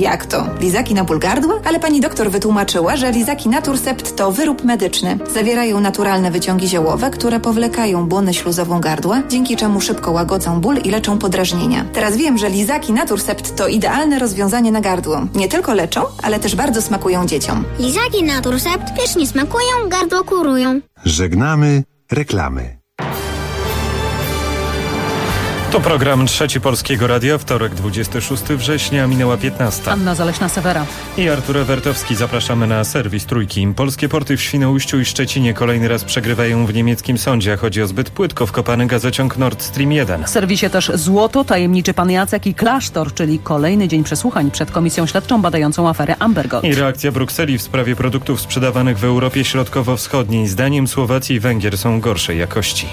Jak to? Lizaki na ból gardła? Ale pani doktor wytłumaczyła, że lizaki Naturcept to wyrób medyczny. Zawierają naturalne wyciągi ziołowe, które powlekają błonę śluzową gardła, dzięki czemu szybko łagodzą ból i leczą podrażnienia. Teraz wiem, że lizaki Naturcept to idealne rozwiązanie na gardło. Nie tylko leczą, ale też bardzo smakują dzieciom. Lizaki Naturcept pysznie smakują, gardło kurują. Żegnamy reklamy. To program Trzeci Polskiego Radia, wtorek 26 września, minęła 15. Anna Zaleśna-Sewera I Artur Ewertowski. Zapraszamy na serwis Trójki. Polskie porty w Świnoujściu i Szczecinie kolejny raz przegrywają w niemieckim sądzie. Chodzi o zbyt płytko wkopany gazociąg Nord Stream 1. W serwisie też złoto, tajemniczy pan Jacek i klasztor, czyli kolejny dzień przesłuchań przed komisją śledczą badającą aferę Amber Gold. I reakcja Brukseli w sprawie produktów sprzedawanych w Europie Środkowo-Wschodniej. Zdaniem Słowacji i Węgier są gorszej jakości.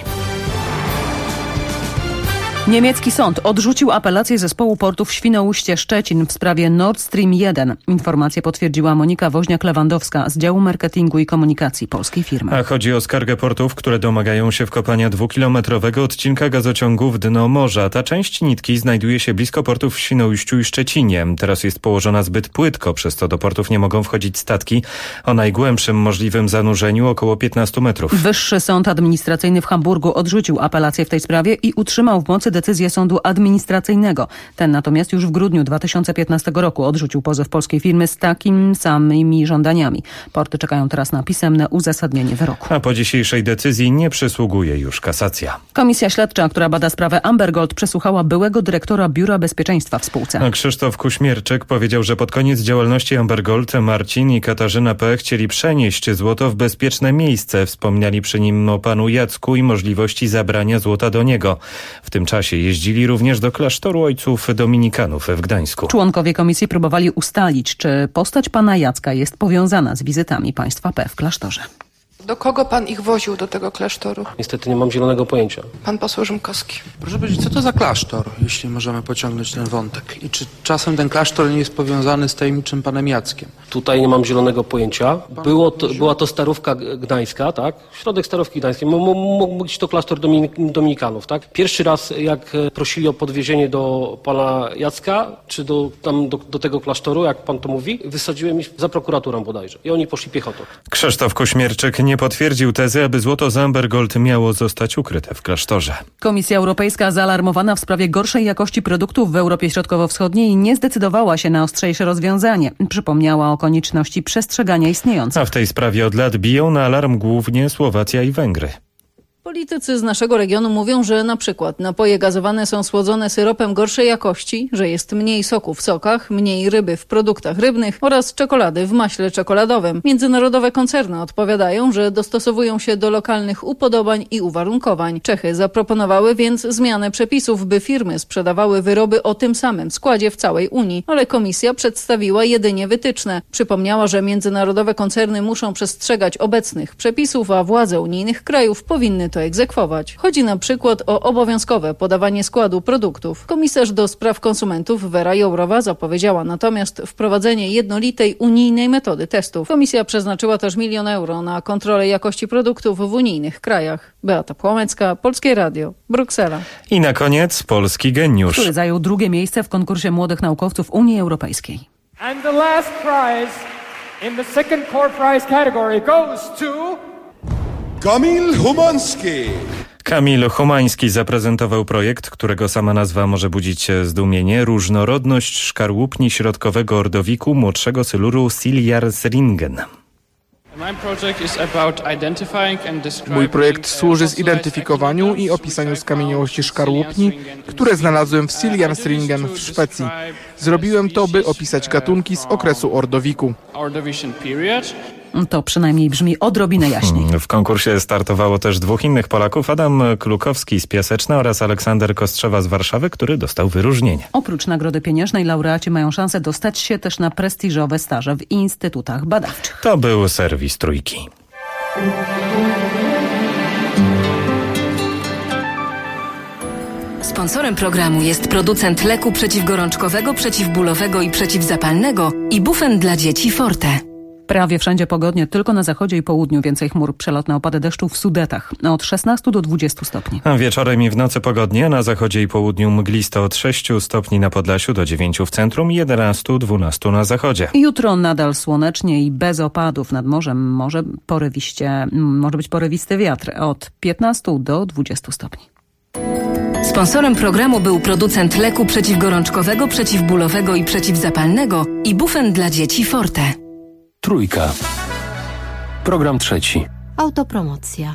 Niemiecki sąd odrzucił apelację zespołu portów Świnoujście-Szczecin w sprawie Nord Stream 1. Informację potwierdziła Monika Woźniak-Lewandowska z działu marketingu i komunikacji polskiej firmy. A chodzi o skargę portów, które domagają się wkopania 2-kilometrowego odcinka gazociągu w dno morza. Ta część nitki znajduje się blisko portów w Świnoujściu i Szczecinie. Teraz jest położona zbyt płytko, przez co do portów nie mogą wchodzić statki o najgłębszym możliwym zanurzeniu około 15 metrów. Wyższy Sąd Administracyjny w Hamburgu odrzucił apelację w tej sprawie i utrzymał w mocy decyzję sądu administracyjnego. Ten natomiast już w grudniu 2015 roku odrzucił pozew polskiej firmy z takimi samymi żądaniami. Porty czekają teraz na pisemne uzasadnienie wyroku. A po dzisiejszej decyzji nie przysługuje już kasacja. Komisja śledcza, która bada sprawę Amber Gold, przesłuchała byłego dyrektora Biura Bezpieczeństwa w spółce. A Krzysztof Kuśmierczyk powiedział, że pod koniec działalności Amber Gold Marcin i Katarzyna P. chcieli przenieść złoto w bezpieczne miejsce. Wspomniali przy nim o panu Jacku i możliwości zabrania złota do niego. W tym czasie jeździli również do klasztoru ojców dominikanów w Gdańsku. Członkowie komisji próbowali ustalić, czy postać pana Jacka jest powiązana z wizytami państwa P. w klasztorze. Do kogo pan ich woził do tego klasztoru? Niestety nie mam zielonego pojęcia. Pan poseł Rzymkowski. Proszę powiedzieć, co to za klasztor, jeśli możemy pociągnąć ten wątek? I czy czasem ten klasztor nie jest powiązany z tajemniczym panem Jackiem? Tutaj nie mam zielonego pojęcia. Była to Starówka Gdańska, tak? Środek Starówki Gdańskiej. Mógł być to klasztor dominikanów, tak? Pierwszy raz, jak prosili o podwiezienie do pana Jacka, czy do tego klasztoru, jak pan to mówi, wysadziłem ich za prokuraturą bodajże. I oni poszli piechotą. Krzysztof Kuśmierczyk nie potwierdził tezy, aby złoto z Amber Gold miało zostać ukryte w klasztorze. Komisja Europejska, zaalarmowana w sprawie gorszej jakości produktów w Europie Środkowo-Wschodniej, nie zdecydowała się na ostrzejsze rozwiązanie. Przypomniała o konieczności przestrzegania istniejących. A w tej sprawie od lat biją na alarm głównie Słowacja i Węgry. Politycy z naszego regionu mówią, że na przykład napoje gazowane są słodzone syropem gorszej jakości, że jest mniej soku w sokach, mniej ryby w produktach rybnych oraz czekolady w maśle czekoladowym. Międzynarodowe koncerny odpowiadają, że dostosowują się do lokalnych upodobań i uwarunkowań. Czechy zaproponowały więc zmianę przepisów, by firmy sprzedawały wyroby o tym samym składzie w całej Unii, ale komisja przedstawiła jedynie wytyczne. Przypomniała, że międzynarodowe koncerny muszą przestrzegać obecnych przepisów, a władze unijnych krajów powinny to egzekwować. Chodzi na przykład o obowiązkowe podawanie składu produktów. Komisarz do spraw konsumentów Vera Jourowa zapowiedziała natomiast wprowadzenie jednolitej unijnej metody testów. Komisja przeznaczyła też 1 000 000 euro na kontrolę jakości produktów w unijnych krajach. Beata Płomecka, Polskie Radio, Bruksela. I na koniec polski geniusz, który zajął drugie miejsce w konkursie młodych naukowców Unii Europejskiej. And the last prize in the second core prize category goes to Kamil Humański. Kamil Humański zaprezentował projekt, którego sama nazwa może budzić zdumienie. Różnorodność szkarłupni środkowego ordowiku młodszego syluru Siljarsringen. Mój projekt służy zidentyfikowaniu i opisaniu skamieniałości szkarłupni, które znalazłem w Siljarsringen w Szwecji. Zrobiłem to, by opisać gatunki z okresu ordowiku. To przynajmniej brzmi odrobinę jaśniej. W konkursie startowało też 2 innych Polaków, Adam Klukowski z Piaseczna oraz Aleksander Kostrzewa z Warszawy, który dostał wyróżnienie. Oprócz nagrody pieniężnej laureaci mają szansę dostać się też na prestiżowe staże w instytutach badawczych. To był serwis Trójki. Sponsorem programu jest producent leku przeciwgorączkowego, przeciwbólowego i przeciwzapalnego Ibufen dla dzieci Forte. Prawie wszędzie pogodnie, tylko na zachodzie i południu więcej chmur. Przelotne opady deszczu w Sudetach od 16 do 20 stopni. A wieczorem i w nocy pogodnie, na zachodzie i południu mglisto od 6 stopni na Podlasiu do 9 w centrum i 11-12 na zachodzie. Jutro nadal słonecznie i bez opadów. Nad morzem może być porywisty wiatr od 15 do 20 stopni. Sponsorem programu był producent leku przeciwgorączkowego, przeciwbólowego i przeciwzapalnego Ibufen dla dzieci Forte. Trójka. Program trzeci. Autopromocja.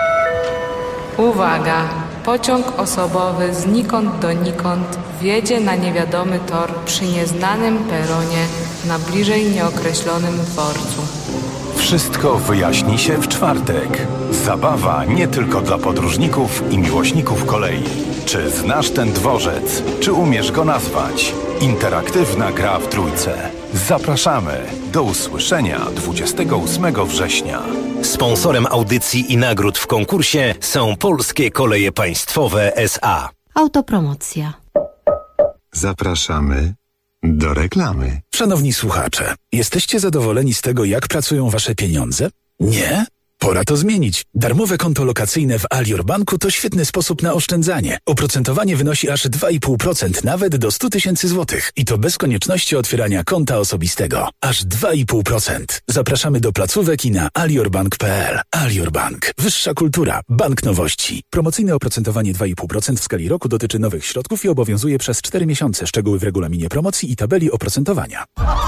Uwaga! Pociąg osobowy znikąd donikąd wjedzie na niewiadomy tor przy nieznanym peronie na bliżej nieokreślonym dworcu. Wszystko wyjaśni się w czwartek. Zabawa nie tylko dla podróżników i miłośników kolei. Czy znasz ten dworzec? Czy umiesz go nazwać? Interaktywna gra w trójce. Zapraszamy. Do usłyszenia 28 września. Sponsorem audycji i nagród w konkursie są Polskie Koleje Państwowe S.A. Autopromocja. Zapraszamy do reklamy. Szanowni słuchacze, jesteście zadowoleni z tego, jak pracują wasze pieniądze? Nie? Pora to zmienić. Darmowe konto lokacyjne w Alior Banku to świetny sposób na oszczędzanie. Oprocentowanie wynosi aż 2,5%, nawet do 100 000 złotych. I to bez konieczności otwierania konta osobistego. Aż 2,5%. Zapraszamy do placówek i na aliorbank.pl. Alior Bank. Wyższa kultura. Bank nowości. Promocyjne oprocentowanie 2,5% w skali roku dotyczy nowych środków i obowiązuje przez 4 miesiące. Szczegóły w regulaminie promocji i tabeli oprocentowania.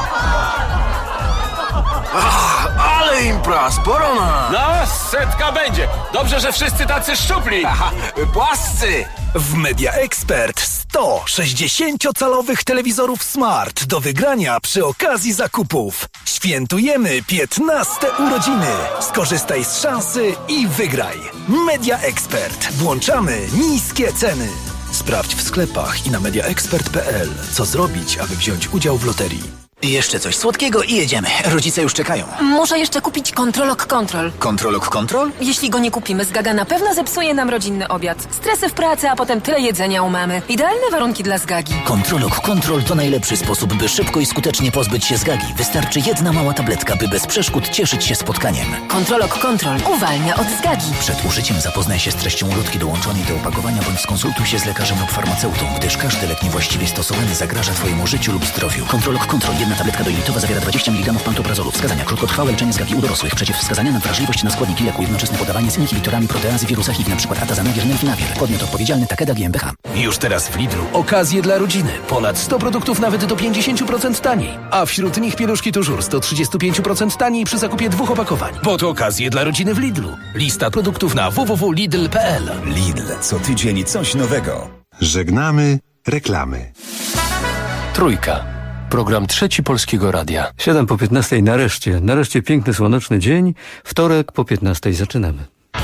Ale impra, sporo ma! No, setka będzie. Dobrze, że wszyscy tacy szczupli. Aha, płascy. W Media Expert 100 60-calowych telewizorów Smart do wygrania przy okazji zakupów. Świętujemy 15 urodziny. Skorzystaj z szansy i wygraj. Media Expert. Włączamy niskie ceny. Sprawdź w sklepach i na mediaexpert.pl, co zrobić, aby wziąć udział w loterii. Jeszcze coś słodkiego i jedziemy. Rodzice już czekają. Muszę jeszcze kupić Kontrolok Kontrol. Kontrolok Kontrol? Jeśli go nie kupimy, Zgaga na pewno zepsuje nam rodzinny obiad. Stresy w pracy, a potem tyle jedzenia u mamy. Idealne warunki dla Zgagi. Kontrolok Kontrol to najlepszy sposób, by szybko i skutecznie pozbyć się Zgagi. Wystarczy jedna mała tabletka, by bez przeszkód cieszyć się spotkaniem. Kontrolok Kontrol uwalnia od Zgagi. Przed użyciem zapoznaj się z treścią ulotki dołączonej do opakowania bądź skonsultuj się z lekarzem lub farmaceutą, gdyż każdy lek niewłaściwie stosowany zagraża Twojemu życiu lub zdrowiu. Kontrolok Kontrol. Jedna tabletka dojlitowa zawiera 20 mg pantoprazolu. Wskazania: krótkotrwałe leczenie Zgagi u dorosłych. Przeciwwskazania na wrażliwość na składniki leku. Jednoczesne podawanie z inhibitorami proteazy wirusa HIV, np. atazanavir, nelfinavir. Podmiot odpowiedzialny: Takeda GmbH. Już teraz w Lidlu okazje dla rodziny. Ponad 100 produktów nawet do 50% taniej. A wśród nich pieluszki Tużur 135% taniej przy zakupie 2 opakowań. Bo to okazje dla rodziny w Lidlu. Lista produktów na www.lidl.pl. Lidl. Co tydzień coś nowego. Żegnamy reklamy. Trójka. Program trzeci Polskiego Radia. 7:15 nareszcie piękny, słoneczny dzień. Wtorek po 15 zaczynamy.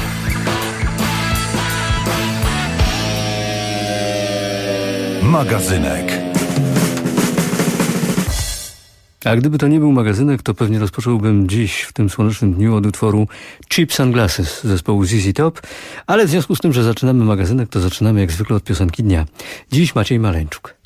Magazynek. A gdyby to nie był magazynek, to pewnie rozpocząłbym dziś, w tym słonecznym dniu, od utworu Cheap Sunglasses zespołu ZZ Top, ale w związku z tym, że zaczynamy magazynek, to zaczynamy jak zwykle od piosenki dnia. Dziś Maciej Maleńczuk.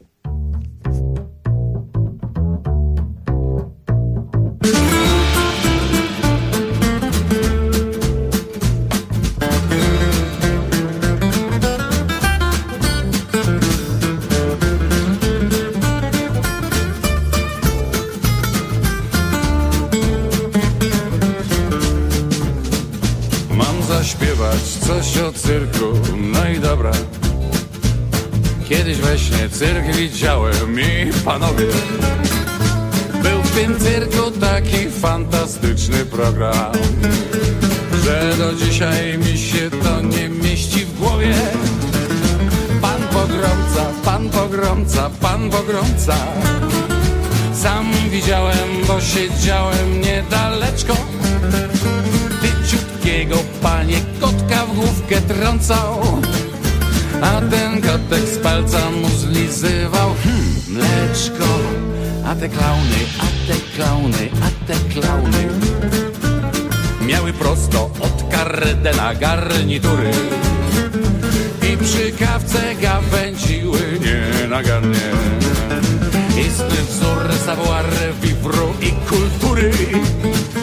Zaśpiewać coś o cyrku, no i dobra. Kiedyś we śnie cyrk widziałem i panowie, był w tym cyrku taki fantastyczny program, że do dzisiaj mi się to nie mieści w głowie. Pan pogromca, pan pogromca, pan pogromca. Sam widziałem, bo siedziałem niedaleczko. Tyciutkiego panie kotka w główkę trącał, a ten kotek z palca mu zlizywał mleczko. A te klauny, a te klauny, a te klauny miały prosto od Kardena garnitury i przy kawce gawędziły nienagannie. Istny wzór savoir vivre i kultury.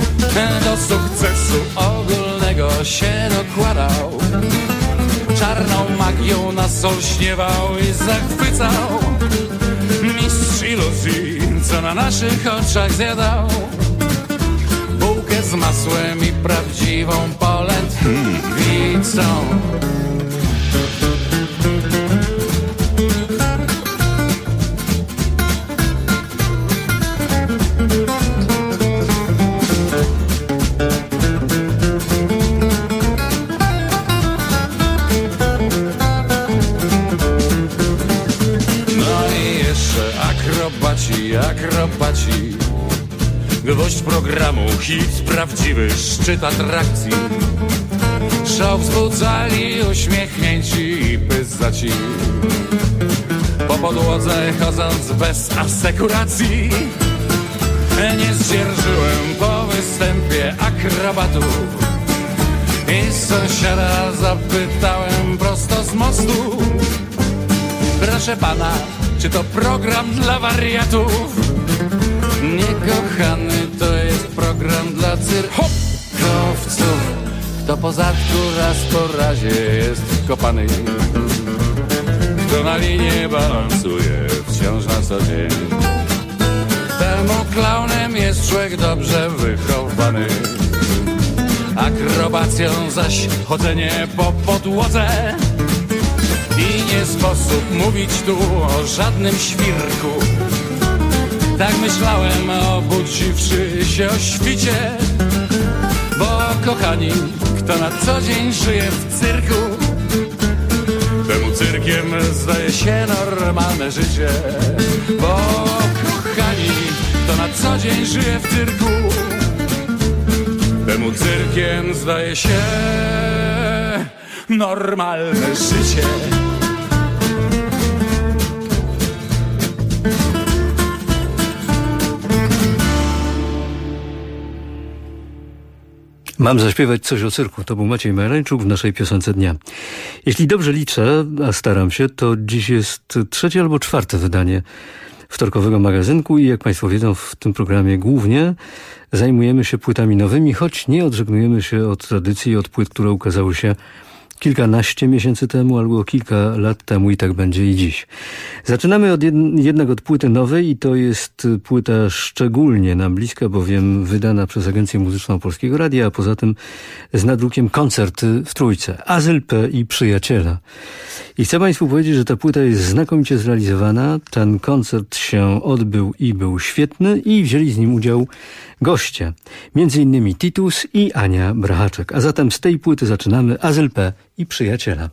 się dokładał. Czarną magią nas olśniewał i zachwycał. Mistrz iluzji, co na naszych oczach zjadał bułkę z masłem i prawdziwą polędwicą. Akrobaci, gwoźdź programu, hit prawdziwy, szczyt atrakcji. Show wzbudzali uśmiechnięci i pyzaci. Po podłodze chodząc bez asekuracji. Nie zdzierżyłem po występie akrobatów i sąsiada zapytałem prosto z mostu: proszę pana, czy to program dla wariatów? Nie, kochany, to jest program dla cyrkowców. Kto po zadku raz po razie jest kopany, kto na linie balansuje wciąż na co dzień. Temu klaunem jest człowiek dobrze wychowany. Akrobacją zaś chodzenie po podłodze. I nie sposób mówić tu o żadnym świrku. Tak myślałem, obudziwszy się o świcie. Bo kochani, kto na co dzień żyje w cyrku, temu cyrkiem zdaje się normalne życie. Bo kochani, kto na co dzień żyje w cyrku, temu cyrkiem zdaje się normalne życie. Mam zaśpiewać coś o cyrku. To był Maciej Marańczuk w naszej piosence dnia. Jeśli dobrze liczę, a staram się, to dziś jest 3. albo 4. wydanie wtorkowego magazynku i jak Państwo wiedzą, w tym programie głównie zajmujemy się płytami nowymi, choć nie odżegnujemy się od tradycji, od płyt, które ukazały się kilkanaście miesięcy temu albo kilka lat temu i tak będzie i dziś. Zaczynamy jednak od płyty nowej i to jest płyta szczególnie nam bliska, bowiem wydana przez Agencję Muzyczną Polskiego Radia, a poza tym z nadrukiem Koncerty w Trójce. Azyl P. i Przyjaciela. I chcę Państwu powiedzieć, że ta płyta jest znakomicie zrealizowana. Ten koncert się odbył i był świetny i wzięli z nim udział goście. Między innymi Titus i Ania Brachaczek. A zatem z tej płyty zaczynamy. Azyl P. i Przyjaciela.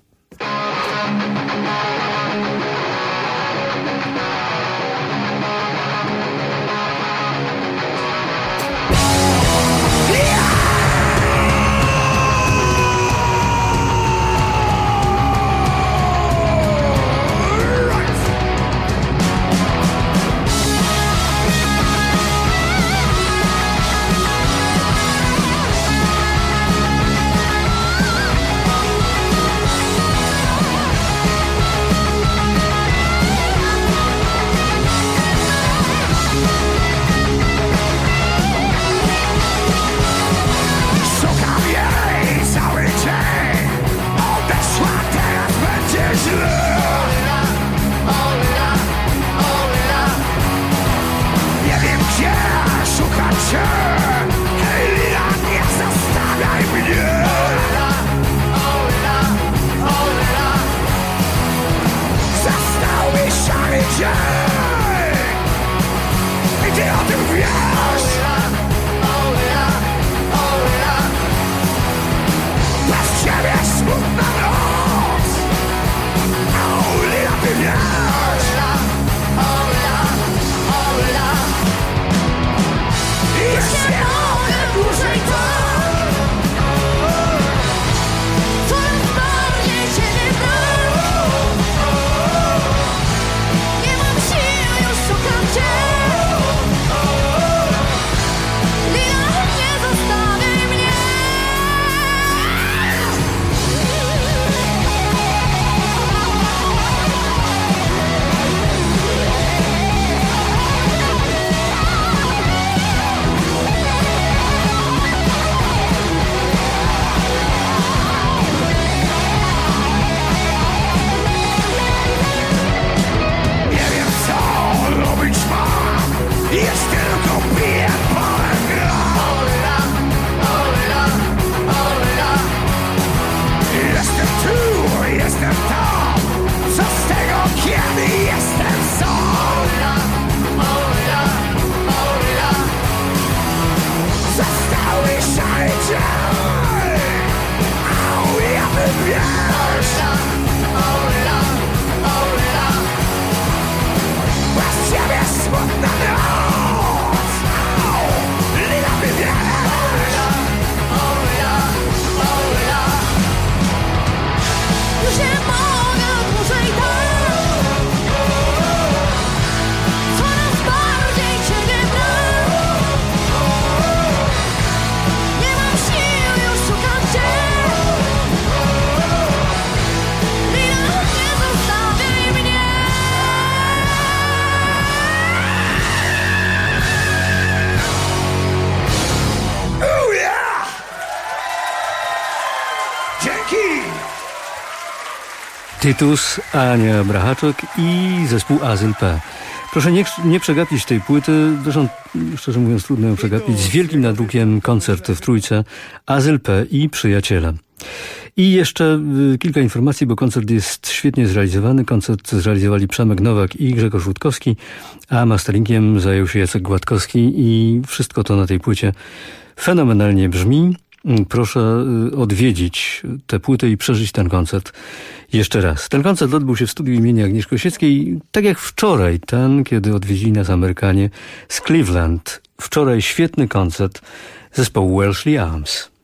Tytus, Ania Brachaczek i zespół Azyl P. Proszę nie przegapić tej płyty, zresztą szczerze mówiąc trudno ją przegapić, z wielkim nadrukiem koncert w Trójce, Azyl P i Przyjaciele. I jeszcze kilka informacji, bo koncert jest świetnie zrealizowany. Koncert zrealizowali Przemek Nowak i Grzegorz Łódkowski, a masteringiem zajął się Jacek Gładkowski i wszystko to na tej płycie fenomenalnie brzmi. Proszę odwiedzić tę płytę i przeżyć ten koncert jeszcze raz. Ten koncert odbył się w studiu imienia Agnieszki Osieckiej, tak jak wczoraj, ten, kiedy odwiedzili nas Amerykanie z Cleveland. Wczoraj świetny koncert zespołu Welshly Arms.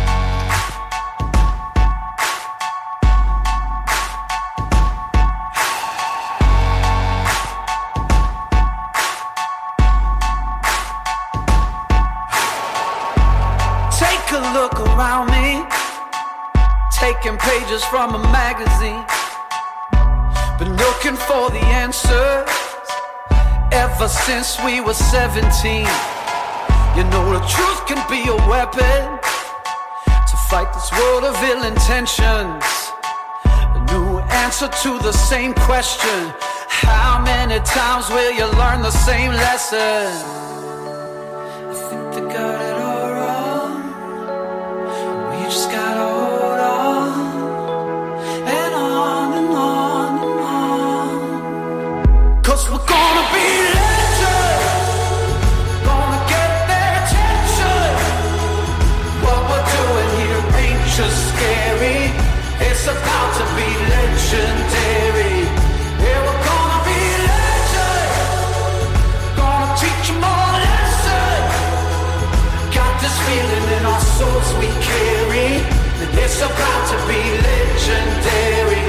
Taking pages from a magazine, been looking for the answers ever since we were 17. You know the truth can be a weapon to fight this world of ill intentions. A new answer to the same question: how many times will you learn the same lesson? I think they got it all wrong. We just gotta hold on and on and on and on. 'Cause we're gonna be legends, gonna get their attention. What we're doing here ain't just scary, it's about to be legendary. Yeah, we're gonna be legends, gonna teach them all a lesson. Got this feeling in our souls we carry, and it's about to be legendary.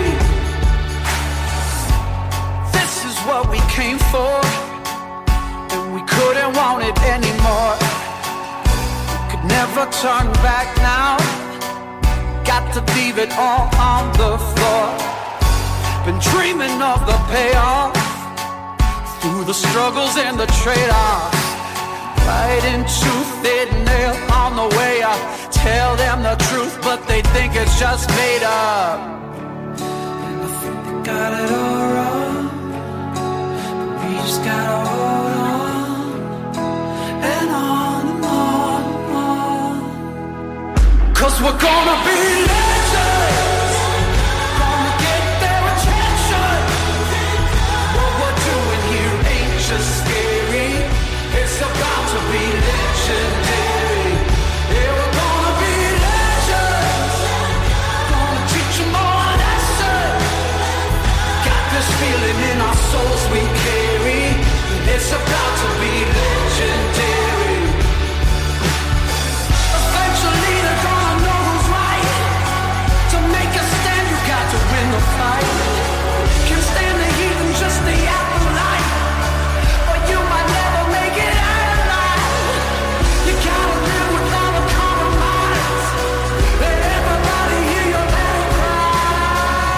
This is what we came for, and we couldn't want it anymore. We could never turn back now, got to leave it all on the floor. Been dreaming of the payoff, through the struggles and the trade-offs. Right into thin nail on the way up. Tell them the truth, but they think it's just made up. And I think they got it all wrong, but we just gotta hold on and on and on and on. 'Cause we're gonna be legends, gonna get their attention. What we're doing here ain't just scary, it's about to be legendary. Yeah, we're gonna be legends, gonna teach them all a lesson. Got this feeling in our souls we carry, it's about to be legendary. Eventually they're gonna know who's right. To make a stand you got to win the fight. Can't stand the heat and just the afterlife, or you might never make it out alive. You gotta live without a compromise. Let everybody hear your battle cry.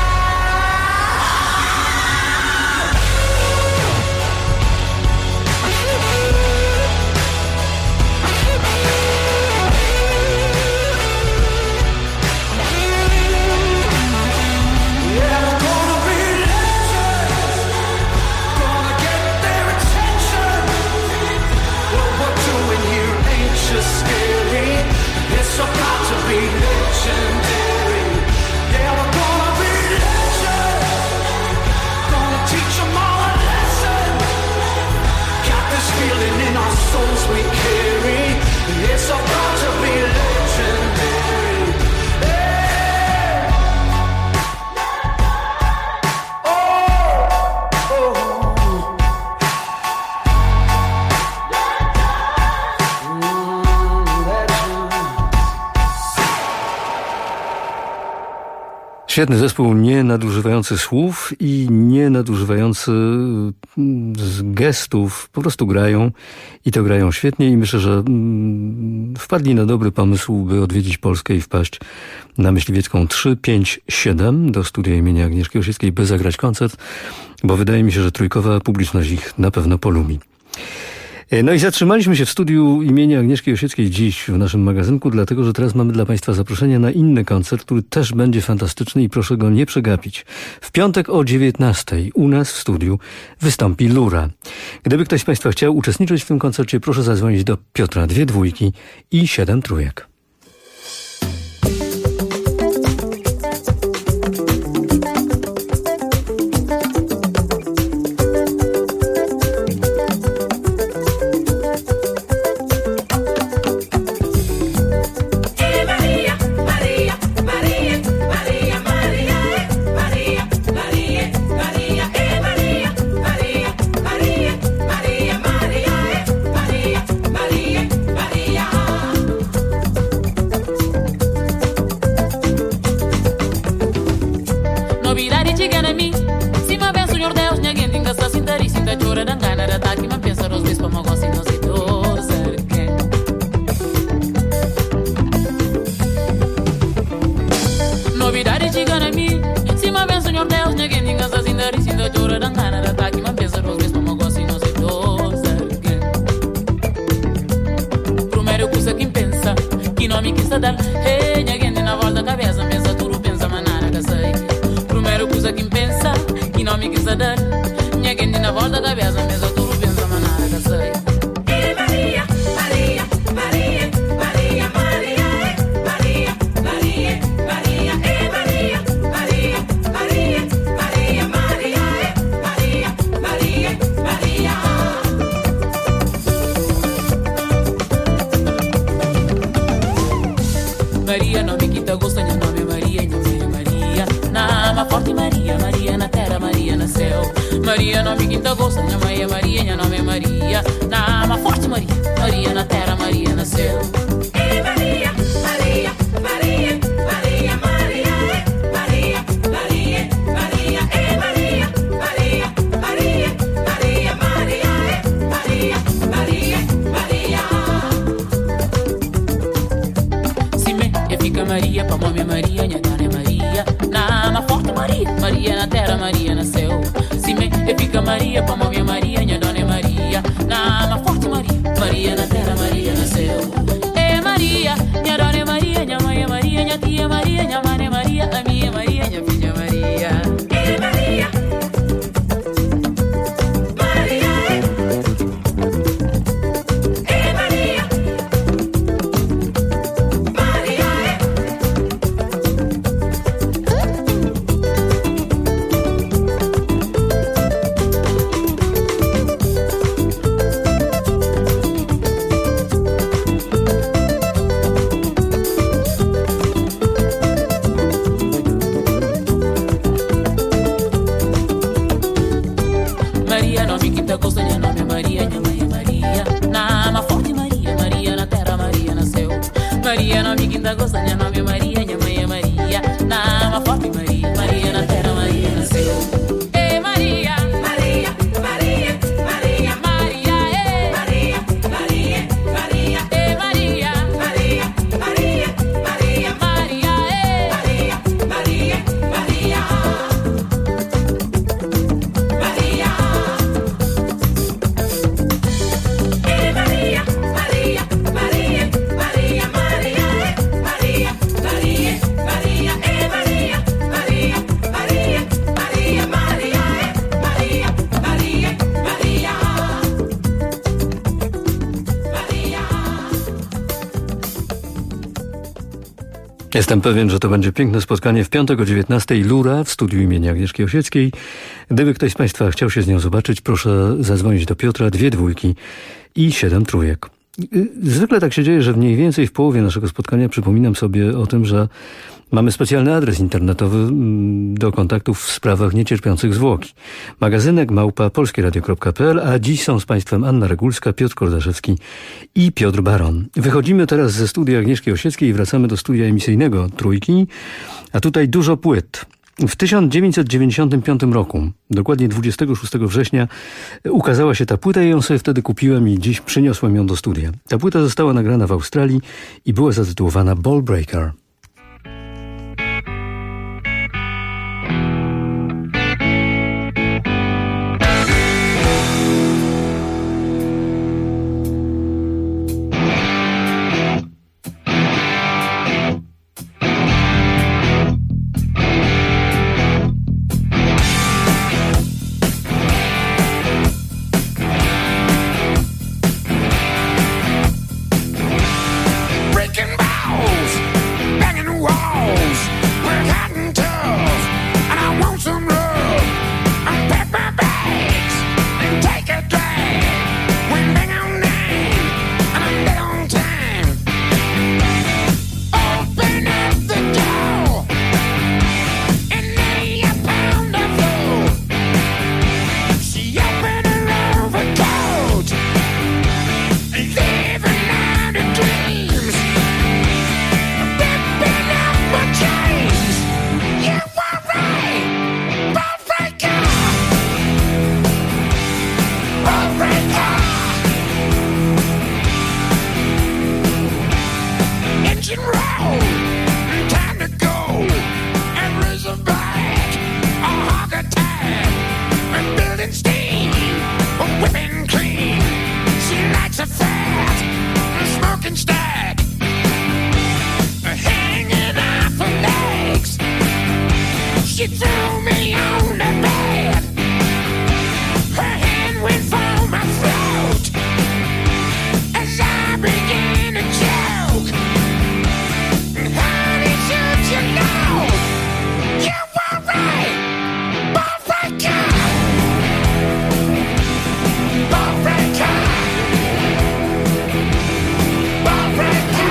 Yeah, we're gonna be legends, gonna get their attention. What we're doing here ain't just scary, it's about to be legendary. Yeah, we're gonna be legends, gonna teach them all a lesson. Got this feeling in our souls we carry, it's about to be legendary. Yeah. Oh, oh. Świetny zespół, nie nadużywający słów i nie nadużywający gestów. Po prostu grają i to grają świetnie i myślę, że wpadli na dobry pomysł, by odwiedzić Polskę i wpaść na Myśliwiecką 357 do studia imienia Agnieszki Osieckiej, by zagrać koncert, bo wydaje mi się, że trójkowa publiczność ich na pewno polubi. No i zatrzymaliśmy się w studiu imienia Agnieszki Osieckiej dziś w naszym magazynku, dlatego że teraz mamy dla Państwa zaproszenie na inny koncert, który też będzie fantastyczny i proszę go nie przegapić. W piątek o 19:00 u nas w studiu wystąpi Lura. Gdyby ktoś z Państwa chciał uczestniczyć w tym koncercie, proszę zadzwonić do Piotra 2 dwójki i 7 trójek. Maria, nome que teu gosto, nome Maria, Maria, na ama forte Maria, Maria na terra, Maria no céu. Maria, nome que teu gosto, Maria, Maria, nome Maria, na ama forte Maria, Maria na terra, Maria no céu. Maria, Maria, Maria, Maria, Maria, Maria, Maria, Maria, Maria, Maria, Maria, Maria, Maria, Maria, Maria. Fica Maria, pra mãe Maria, minha dona Maria, na ama forte Maria, Maria na terra, Maria no céu. Se me fica Maria, pra mãe Maria, minha dona Maria, na ama forte Maria, Maria na terra, Maria no céu. Maria, minha dona Maria, minha mãe Maria, minha tia Maria, minha mãe Maria, a minha Maria, minha filha Maria. Maria. Maria, nome que gosta, minha nome Maria, minha mãe é Maria, na ama forte Maria, Maria na terra, Maria nasceu. Maria, Maria, Maria, Maria, Maria, Maria, Maria, Maria, Maria, Maria, Maria, Maria, Maria, Maria, Maria, Jestem pewien, że to będzie piękne spotkanie w piątek o 19:00 Lura w studiu imienia Agnieszki Osieckiej. Gdyby ktoś z Państwa chciał się z nią zobaczyć, proszę zadzwonić do Piotra 2 dwójki i 7 trójek. Zwykle tak się dzieje, że mniej więcej w połowie naszego spotkania przypominam sobie o tym, że mamy specjalny adres internetowy do kontaktów w sprawach niecierpiących zwłoki. Magazynek @polskieradio.pl, a dziś są z Państwem Anna Regulska, Piotr Kordaszewski i Piotr Baron. Wychodzimy teraz ze studia Agnieszki Osieckiej i wracamy do studia emisyjnego Trójki, a tutaj dużo płyt. W 1995 roku, dokładnie 26 września, ukazała się ta płyta i ją sobie wtedy kupiłem i dziś przyniosłem ją do studia. Ta płyta została nagrana w Australii i była zatytułowana Ball Breaker. She threw me on the bed. Her hand went for my throat as I began to choke. Honey, should you know you were right, Ballbreaker, Ballbreaker, Ballbreaker.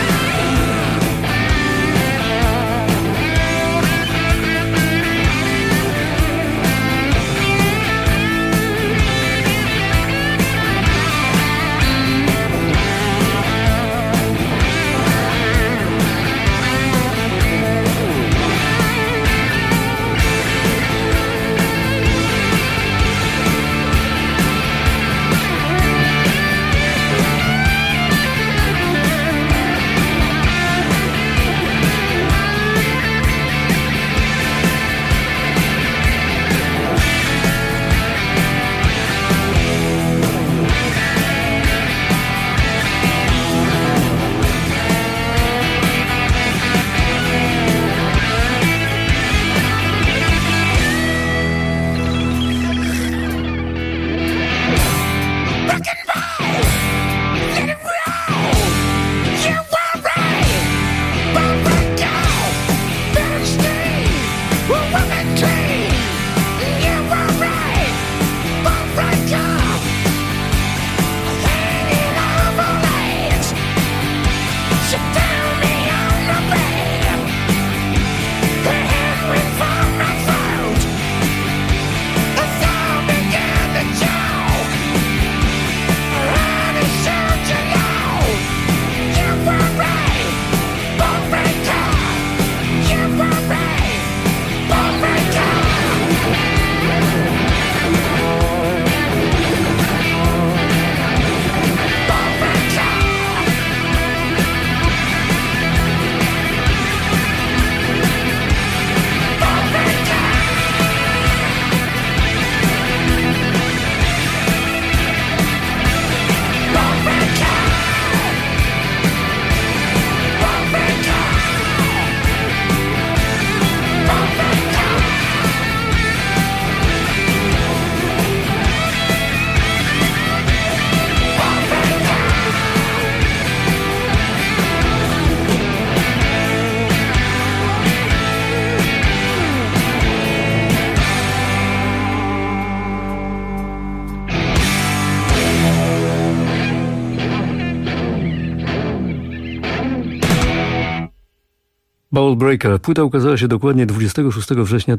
Ballbreaker. Płyta ukazała się dokładnie 26 września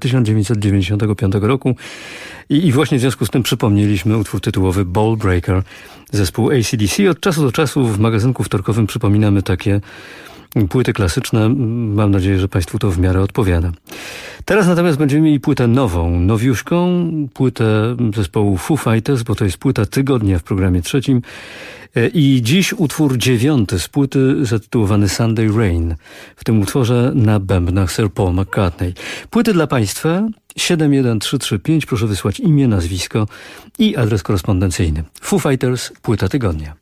1995 roku i właśnie w związku z tym przypomnieliśmy utwór tytułowy Ballbreaker, zespół AC/DC. Od czasu do czasu w magazynku wtorkowym przypominamy takie płyty klasyczne. Mam nadzieję, że Państwu to w miarę odpowiada. Teraz natomiast będziemy mieli płytę nową, nowiuszką, płytę zespołu Foo Fighters, bo to jest płyta tygodnia w programie trzecim. I dziś utwór 9 z płyty zatytułowany Sunday Rain. W tym utworze na bębnach Sir Paul McCartney. Płyty dla Państwa 71335. Proszę wysłać imię, nazwisko i adres korespondencyjny. Foo Fighters, płyta tygodnia.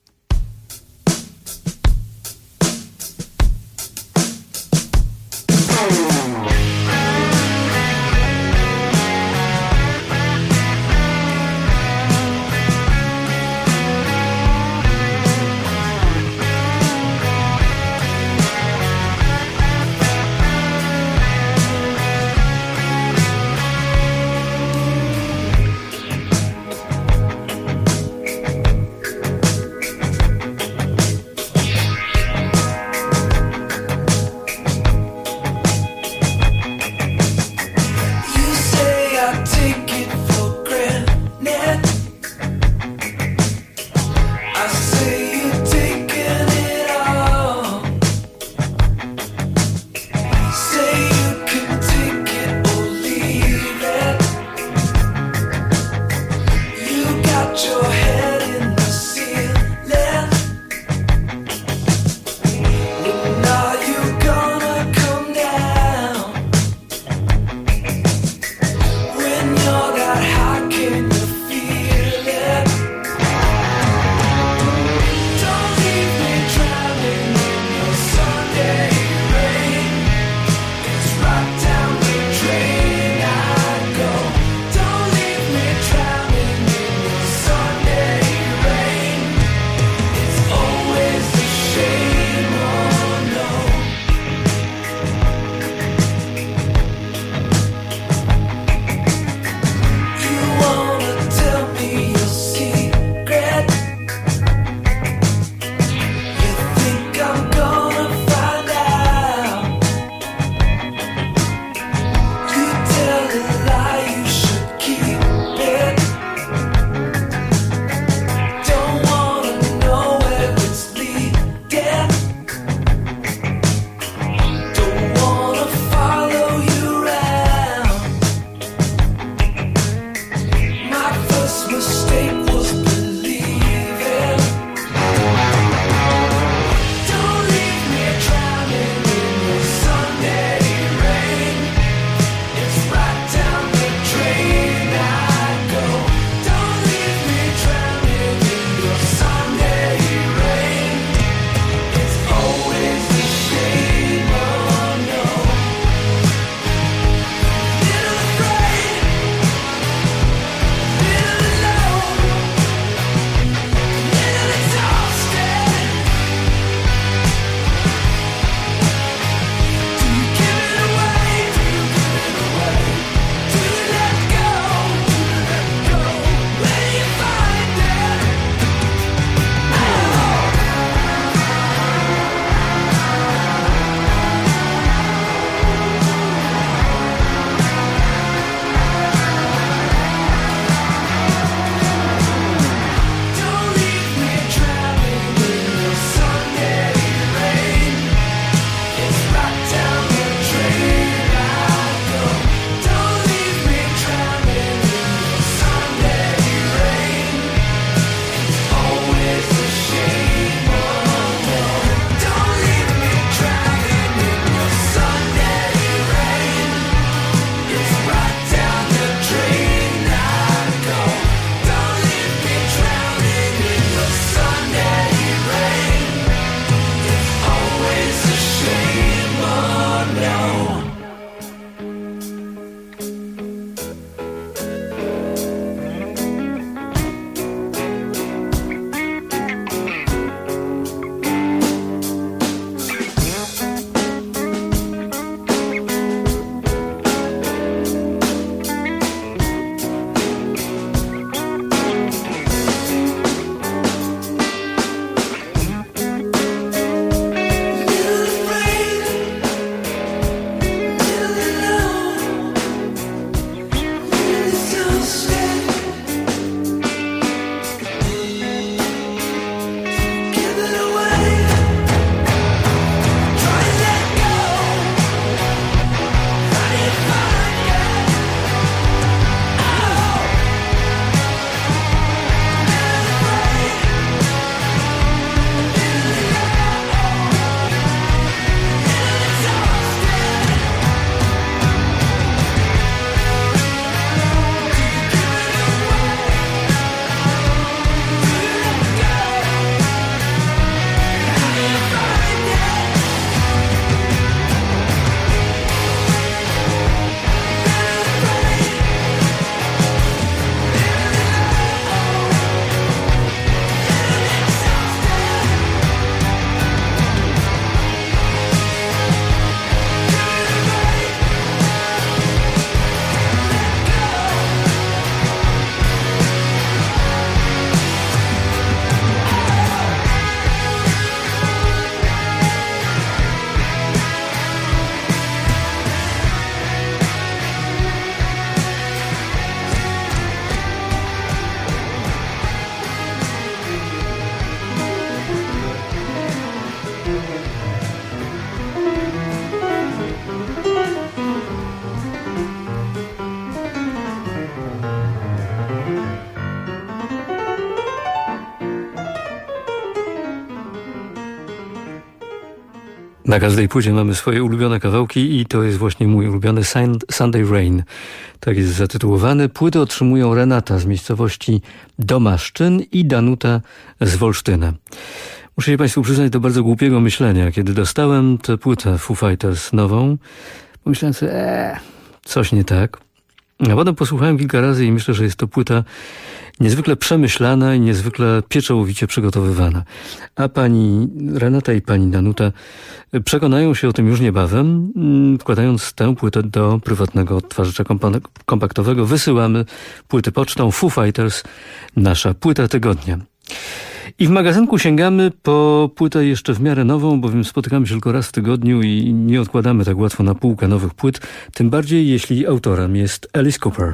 Na każdej płycie mamy swoje ulubione kawałki i to jest właśnie mój ulubiony Sunday Rain. Tak jest zatytułowany. Płyty otrzymują Renata z miejscowości Domaszczyn i Danuta z Wolsztyna. Muszę się Państwu przyznać do bardzo głupiego myślenia. Kiedy dostałem tę płytę Foo Fighters nową, pomyślałem sobie, coś nie tak. A potem posłuchałem kilka razy i myślę, że jest to płyta niezwykle przemyślana i niezwykle pieczołowicie przygotowywana. A pani Renata i pani Danuta przekonają się o tym już niebawem, wkładając tę płytę do prywatnego odtwarzacza kompaktowego. Wysyłamy płyty pocztą Foo Fighters, nasza płyta tygodnia. I w magazynku sięgamy po płytę jeszcze w miarę nową, bowiem spotykamy się tylko raz w tygodniu i nie odkładamy tak łatwo na półkę nowych płyt, tym bardziej jeśli autorem jest Alice Cooper.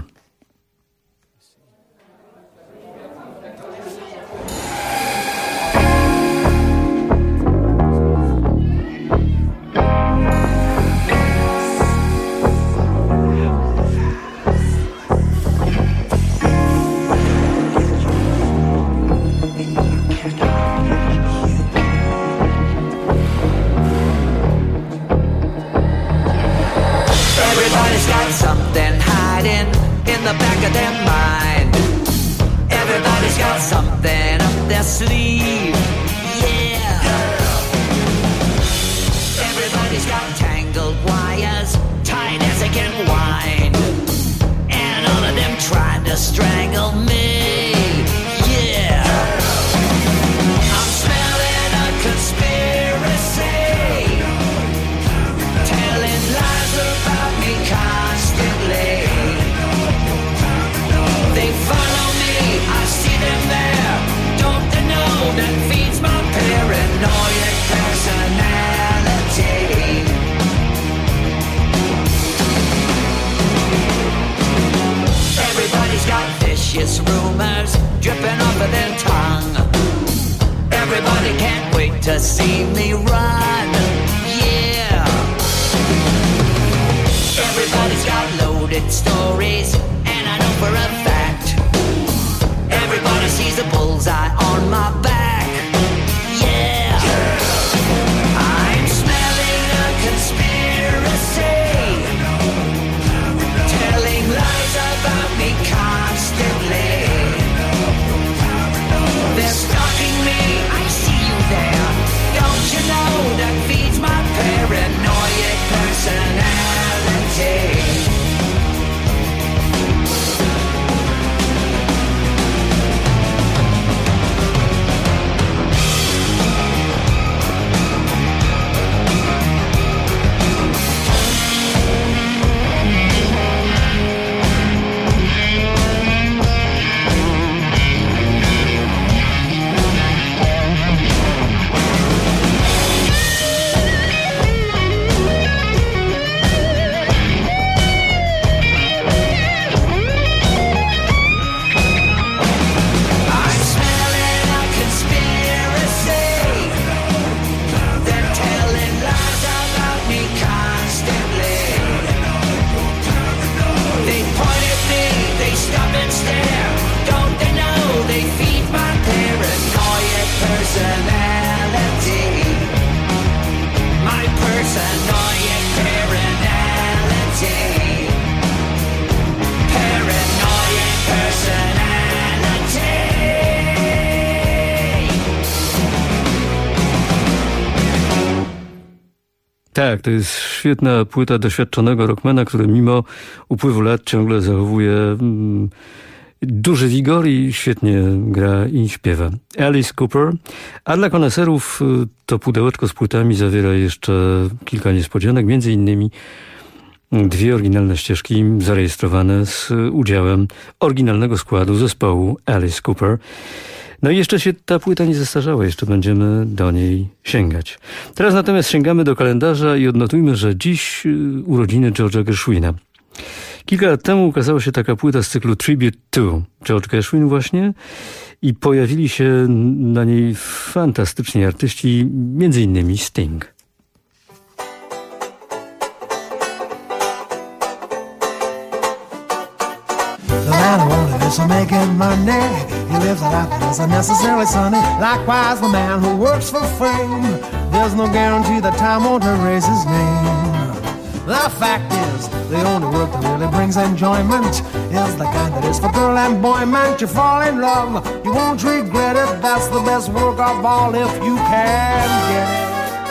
Something hiding in the back of their mind. Everybody's got something up their sleeve. Yeah. Everybody's got tangled wires, tight as they can wind. And all of them trying to strangle me. Yeah. I'm smelling a conspiracy, telling lies about me constantly. They follow me, I see them there. Don't they know that feeds my paranoid personality? Everybody's got vicious rumors dripping off of their tongue. Everybody can't wait to see me run. Yeah. Everybody's got loaded stories, and I know for a fact everybody sees the bullseye on my back. Yeah. I'm smelling a conspiracy, telling lies about me constantly. They're stalking me, I see you there. Don't you know that feeds my paranoid personality? Tak, to jest świetna płyta doświadczonego rockmana, który mimo upływu lat ciągle zachowuje duży wigor i świetnie gra i śpiewa. Alice Cooper. A dla koneserów to pudełeczko z płytami zawiera jeszcze kilka niespodzianek, między innymi 2 oryginalne ścieżki zarejestrowane z udziałem oryginalnego składu zespołu Alice Cooper. No i jeszcze się ta płyta nie zestarzała, jeszcze będziemy do niej sięgać. Teraz natomiast sięgamy do kalendarza i odnotujmy, że dziś urodziny George'a Gershwina. Kilka lat temu ukazała się taka płyta z cyklu Tribute to George Gershwin właśnie i pojawili się na niej fantastyczni artyści, między innymi Sting. The man who wanted this also making money. He lives a life that isn't necessarily sunny. Likewise, the man who works for fame, there's no guarantee that time won't erase his name. The fact is, the only work that really brings enjoyment is the kind that is for girl and boy. Man, you fall in love, you won't regret it. That's the best work of all if you can get it.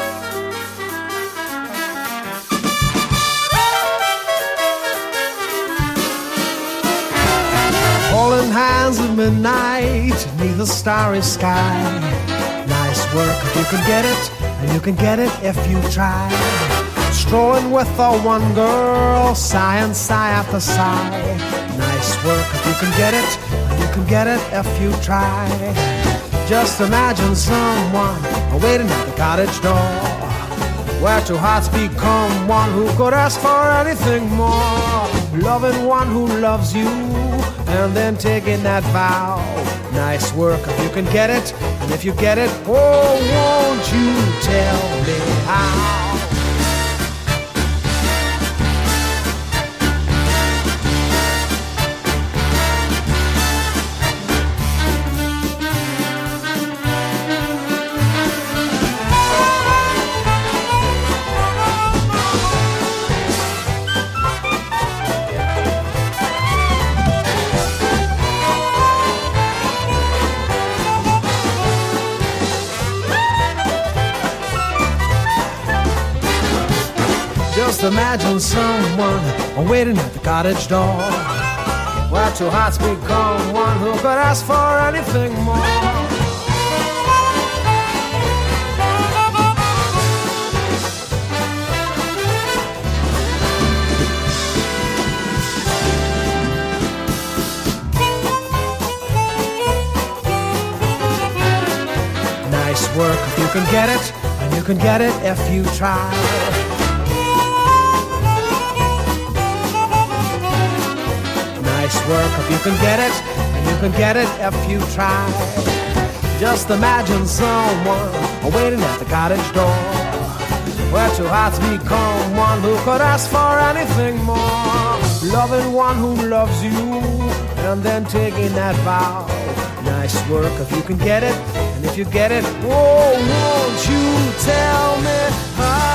Holding hands at midnight neath the starry sky. Nice work if you can get it, and you can get it if you try. Strolling with the one girl, sigh and sigh after sigh. Nice work if you can get it, and you can get it if you try. Just imagine someone waiting at the cottage door, where two hearts become one who could ask for anything more. Loving one who loves you, and then taking that vow. Nice work if you can get it, and if you get it, oh, won't you tell me how? Just imagine someone waiting at the cottage door, where two hearts become one who could ask for anything more. Nice work if you can get it, and you can get it if you try. Nice work if you can get it, and you can get it if you try. Just imagine someone waiting at the cottage door, where two hearts become one who could ask for anything more. Loving one who loves you, and then taking that vow. Nice work if you can get it, and if you get it, oh, won't you tell me how?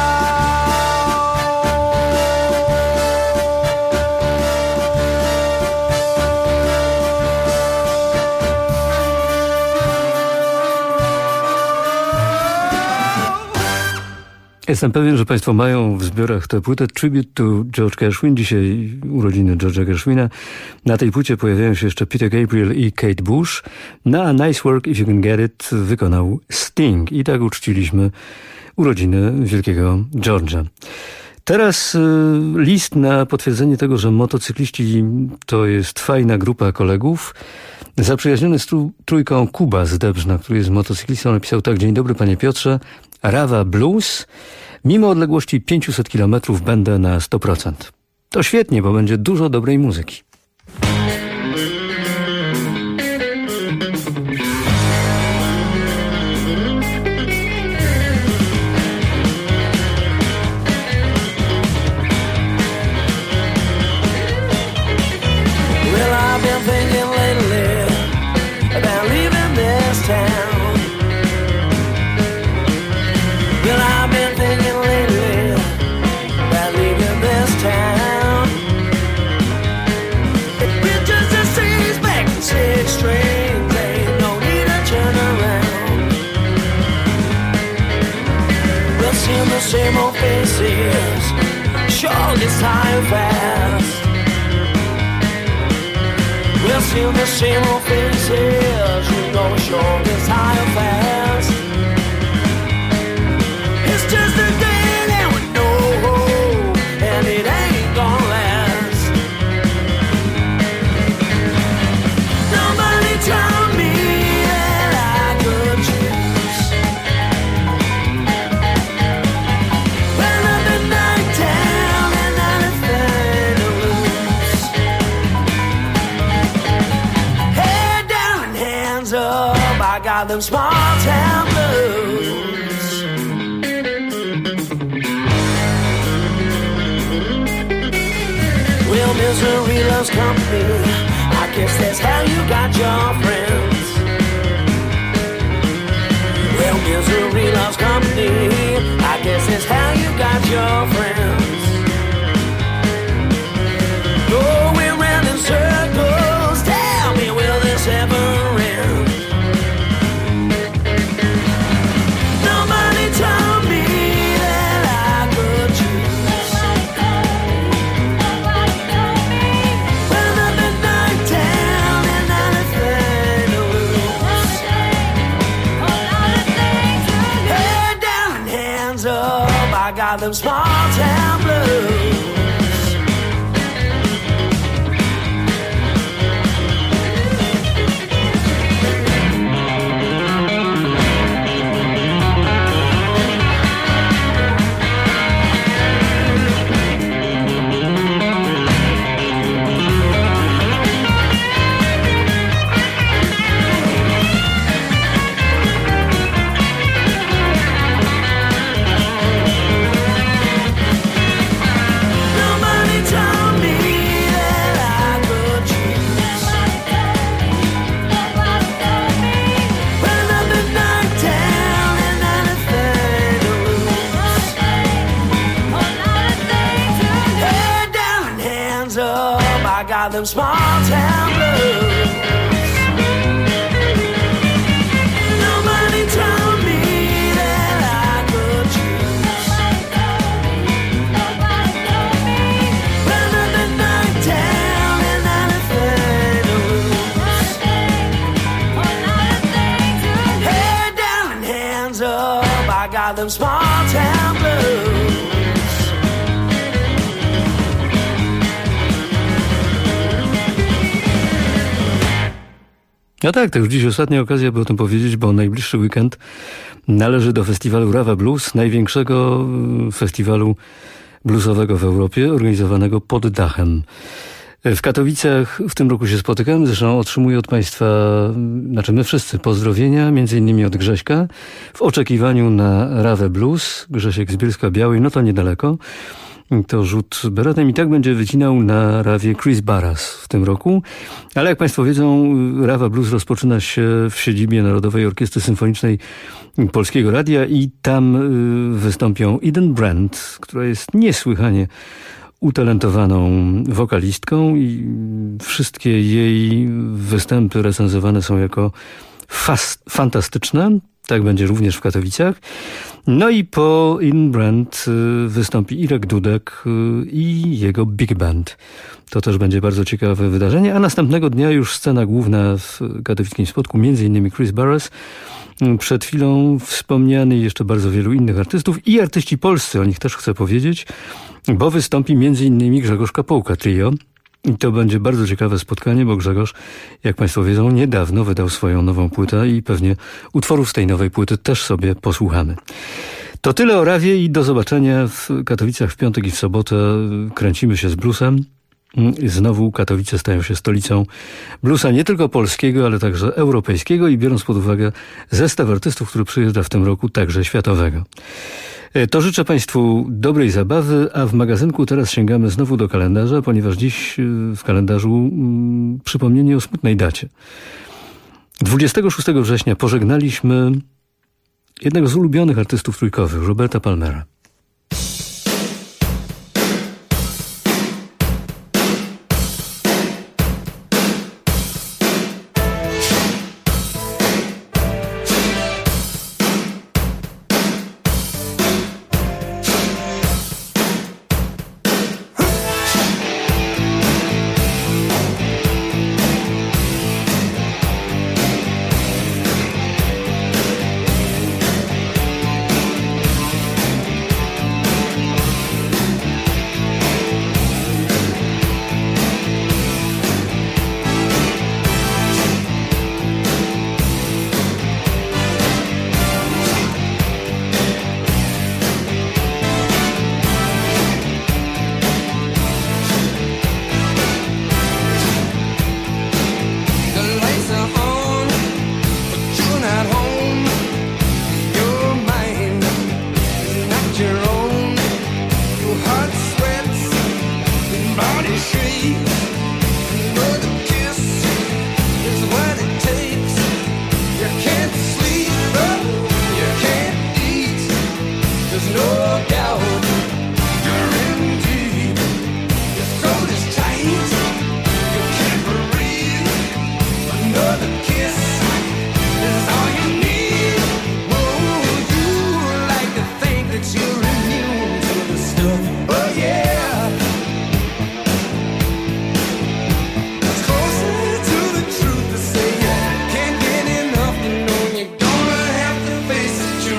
Jestem pewien, że Państwo mają w zbiorach tę płytę Tribute to George Gershwin. Dzisiaj urodziny George'a Gershwina. Na tej płycie pojawiają się jeszcze Peter Gabriel i Kate Bush. Na Nice Work If You Can Get It wykonał Sting. I tak uczciliśmy urodziny wielkiego George'a. Teraz list na potwierdzenie tego, że motocykliści to jest fajna grupa kolegów. Zaprzyjaźniony z trójką Kuba z Dębrzna, który jest motocyklistą, napisał tak: dzień dobry panie Piotrze, Rawa Blues. Mimo odległości 500 km będę na 100%. To świetnie, bo będzie dużo dobrej muzyki. Same old faces, sure gets tired fast. We'll see the same old faces, you know sure gets tired fast. It's just a day that we know, and it ain't gonna last. Nobody told me that I could choose. When I'm in night town and nothing to lose. Head down and hands up, I got them small town blues. Well, misery loves company, I guess that's how you got your friends. Well, misery loves company. I guess that's how you got your friends. Going round in circles, tell me, will this ever end? Nobody told me that I could choose. When the midnight down and anything to lose. Head down and hands up, I got them small town blues. Them small town blues. Nobody told me that I could choose. When the midnight down and anything to lose. Head down and hands up, I got them small town blues. No tak, to już dziś ostatnia okazja, by o tym powiedzieć, bo najbliższy weekend należy do festiwalu Rava Blues, największego festiwalu bluesowego w Europie, organizowanego pod dachem. W Katowicach w tym roku się spotykamy, zresztą otrzymuję od Państwa, znaczy my wszyscy, pozdrowienia, między innymi od Grześka, w oczekiwaniu na Rawę Blues. Grzesiek z Bielska-Białej, no to niedaleko. To rzut beretem i tak będzie wycinał na Rawie Chris Barras w tym roku. Ale jak Państwo wiedzą, Rawa Blues rozpoczyna się w siedzibie Narodowej Orkiestry Symfonicznej Polskiego Radia i tam wystąpią Eden Brand, która jest niesłychanie utalentowaną wokalistką i wszystkie jej występy recenzowane są jako fantastyczne. Tak będzie również w Katowicach. No i po Eden Brand wystąpi Irek Dudek i jego Big Band. To też będzie bardzo ciekawe wydarzenie. A następnego dnia już scena główna w katowickim Spodku, między innymi Chris Barras. Przed chwilą wspomniany jeszcze bardzo wielu innych artystów i artyści polscy, o nich też chcę powiedzieć, bo wystąpi między innymi Grzegorz Kapułka Trio. I to będzie bardzo ciekawe spotkanie, bo Grzegorz, jak Państwo wiedzą, niedawno wydał swoją nową płytę i pewnie utworów z tej nowej płyty też sobie posłuchamy. To tyle o Rawie i do zobaczenia w Katowicach w piątek i w sobotę. Kręcimy się z bluesem. Znowu Katowice stają się stolicą bluesa nie tylko polskiego, ale także europejskiego i biorąc pod uwagę zestaw artystów, który przyjeżdża w tym roku, także światowego. To życzę Państwu dobrej zabawy, a w magazynku teraz sięgamy znowu do kalendarza, ponieważ dziś w kalendarzu przypomnienie o smutnej dacie. 26 września pożegnaliśmy jednego z ulubionych artystów trójkowych, Roberta Palmera.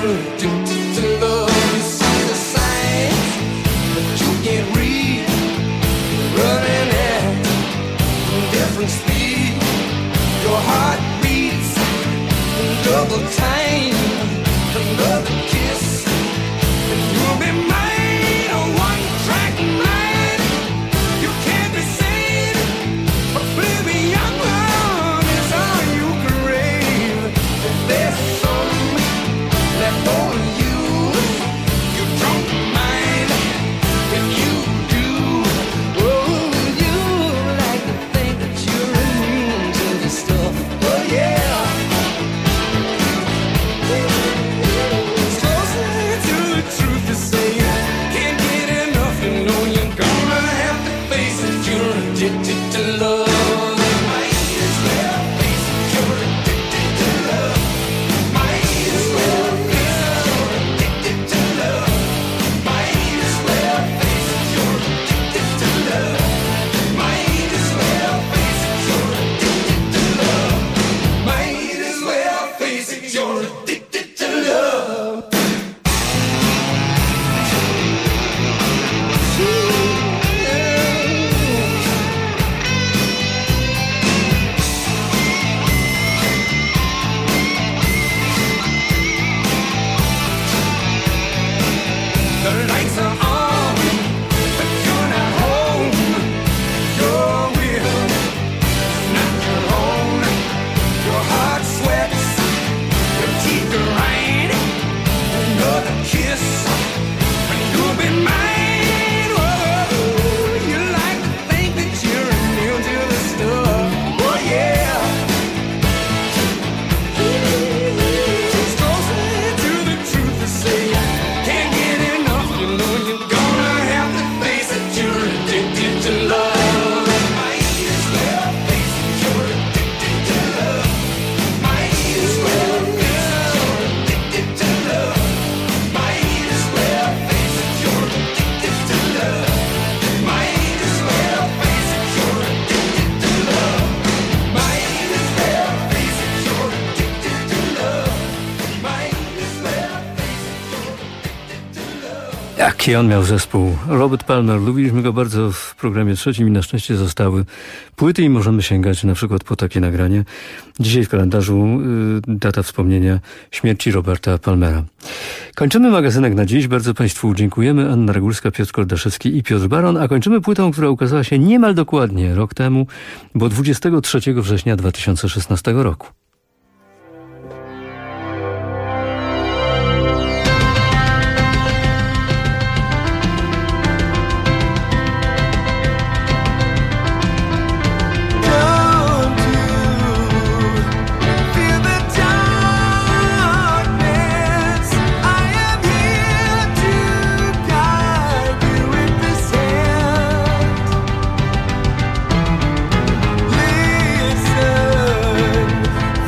you're addicted to love. You see the signs, but you can't read. Running at different speed. Your heart beats double time. Another kiss, and you'll be mine. A one-track mind. You can't be sane. Oblivion is all you crave. If there's some left for you, you don't mind. If you do, oh, you like to think that you're immune to the stuff. Oh yeah. It's closer to the truth to say you can't get enough. You know you're gonna have to face it. You're addicted to love. Might as well face it. You're addicted to love. Might as well face it. You're addicted to love. Might as well face it. You're addicted to love. Might as well face it. You're addicted to love. Might as well face it. You're addicted to love. The lights are on, but you're not home. Your will is not your own. Your heart sweats, your teeth grind. Another kiss, and you'll be mine. Whoa, you like to think that you're immune to the stuff. Oh yeah. It's closer to the truth to say you can't get enough. You know you're gonna have to face it. You're addicted to love. Might as well face it. You're addicted to love. Might as well face it. You're addicted to love. Might as well face it. You're addicted to love. Might as well face it. You're addicted to love. Might as well face it. You're addicted to love. Might as well face it. You're addicted to love. Jaki on miał zespół? Robert Palmer. Lubiliśmy go bardzo w programie trzecim i na szczęście zostały płyty i możemy sięgać na przykład po takie nagranie. Dzisiaj w kalendarzu data wspomnienia śmierci Roberta Palmera. Kończymy magazynek na dziś. Bardzo Państwu dziękujemy. Anna Regulska, Piotr Koldaszewski i Piotr Baron. A kończymy płytą, która ukazała się niemal dokładnie rok temu, bo 23 września 2016 roku. Feel the darkness. I am here to guide you with this hand. Listen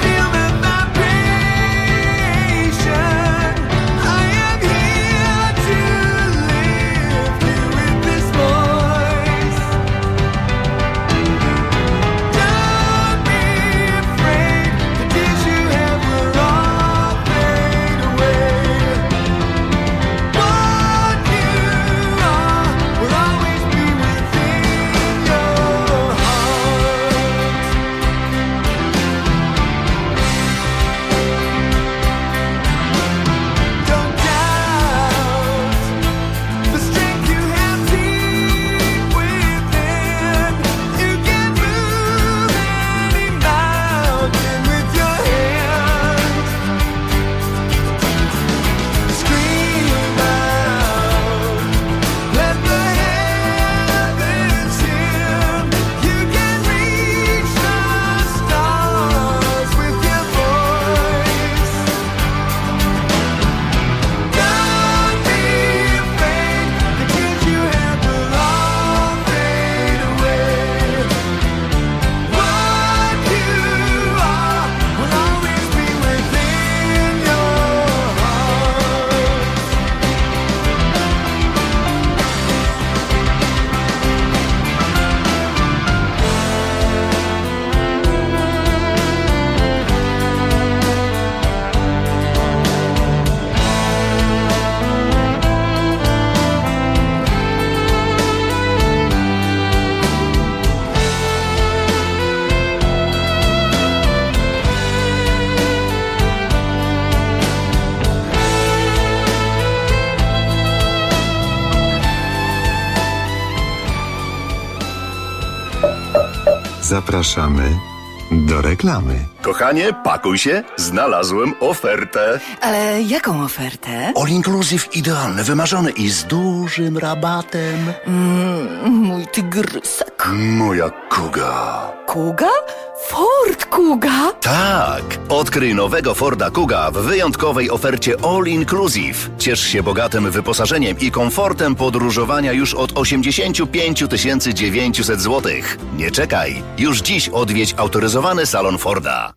Zapraszamy do reklamy. Kochanie, pakuj się, znalazłem ofertę. Ale jaką ofertę? All inclusive idealny, wymarzony i z dużym rabatem. Mój tygrysek. Moja Kuga. Kuga? Ford Kuga? Tak, odkryj nowego Forda Kuga w wyjątkowej ofercie All Inclusive. Ciesz się bogatym wyposażeniem i komfortem podróżowania już od 85 900 zł. Nie czekaj, już dziś odwiedź autoryzowany salon Forda.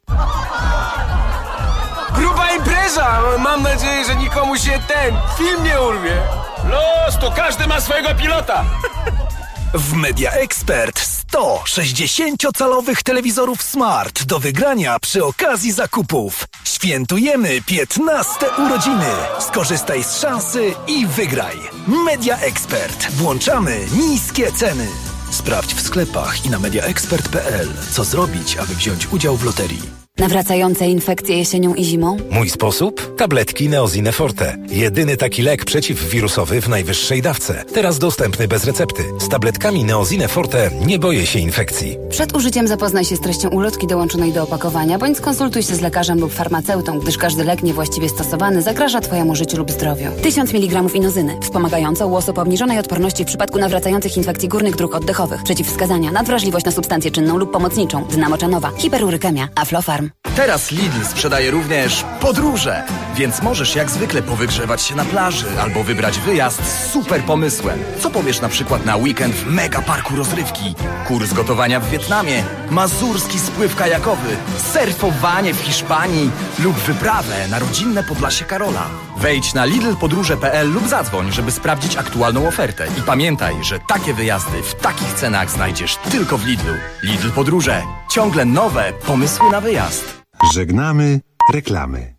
Gruba impreza! Mam nadzieję, że nikomu się film nie urwie. Los, to każdy ma swojego pilota. W Media Expert 100 60-calowych telewizorów Smart do wygrania przy okazji zakupów. Świętujemy 15 urodziny. Skorzystaj z szansy i wygraj. Media Expert. Włączamy niskie ceny. Sprawdź w sklepach i na mediaexpert.pl, co zrobić, aby wziąć udział w loterii. Nawracające infekcje jesienią i zimą? Mój sposób? Tabletki Neozine Forte. Jedyny taki lek przeciwwirusowy w najwyższej dawce. Teraz dostępny bez recepty. Z tabletkami Neozine Forte nie boję się infekcji. Przed użyciem zapoznaj się z treścią ulotki dołączonej do opakowania, bądź skonsultuj się z lekarzem lub farmaceutą, gdyż każdy lek niewłaściwie stosowany zagraża Twojemu życiu lub zdrowiu. 1000 mg inozyny. Wspomagająca u osób obniżonej odporności w przypadku nawracających infekcji górnych dróg oddechowych. Przeciwwskazania: nadwrażliwość na substancję czynną lub pomocniczą, dna moczanowa, hiperurykemia, Aflofarm. Teraz Lidl sprzedaje również podróże, więc możesz jak zwykle powygrzewać się na plaży albo wybrać wyjazd z super pomysłem. Co powiesz na przykład na weekend w mega parku rozrywki, kurs gotowania w Wietnamie, mazurski spływ kajakowy, surfowanie w Hiszpanii lub wyprawę na rodzinne Podlasie Karola. Wejdź na lidlpodróże.pl lub zadzwoń, żeby sprawdzić aktualną ofertę. I pamiętaj, że takie wyjazdy w takich cenach znajdziesz tylko w Lidlu. Lidl Podróże. Ciągle nowe pomysły na wyjazd. Żegnamy reklamy.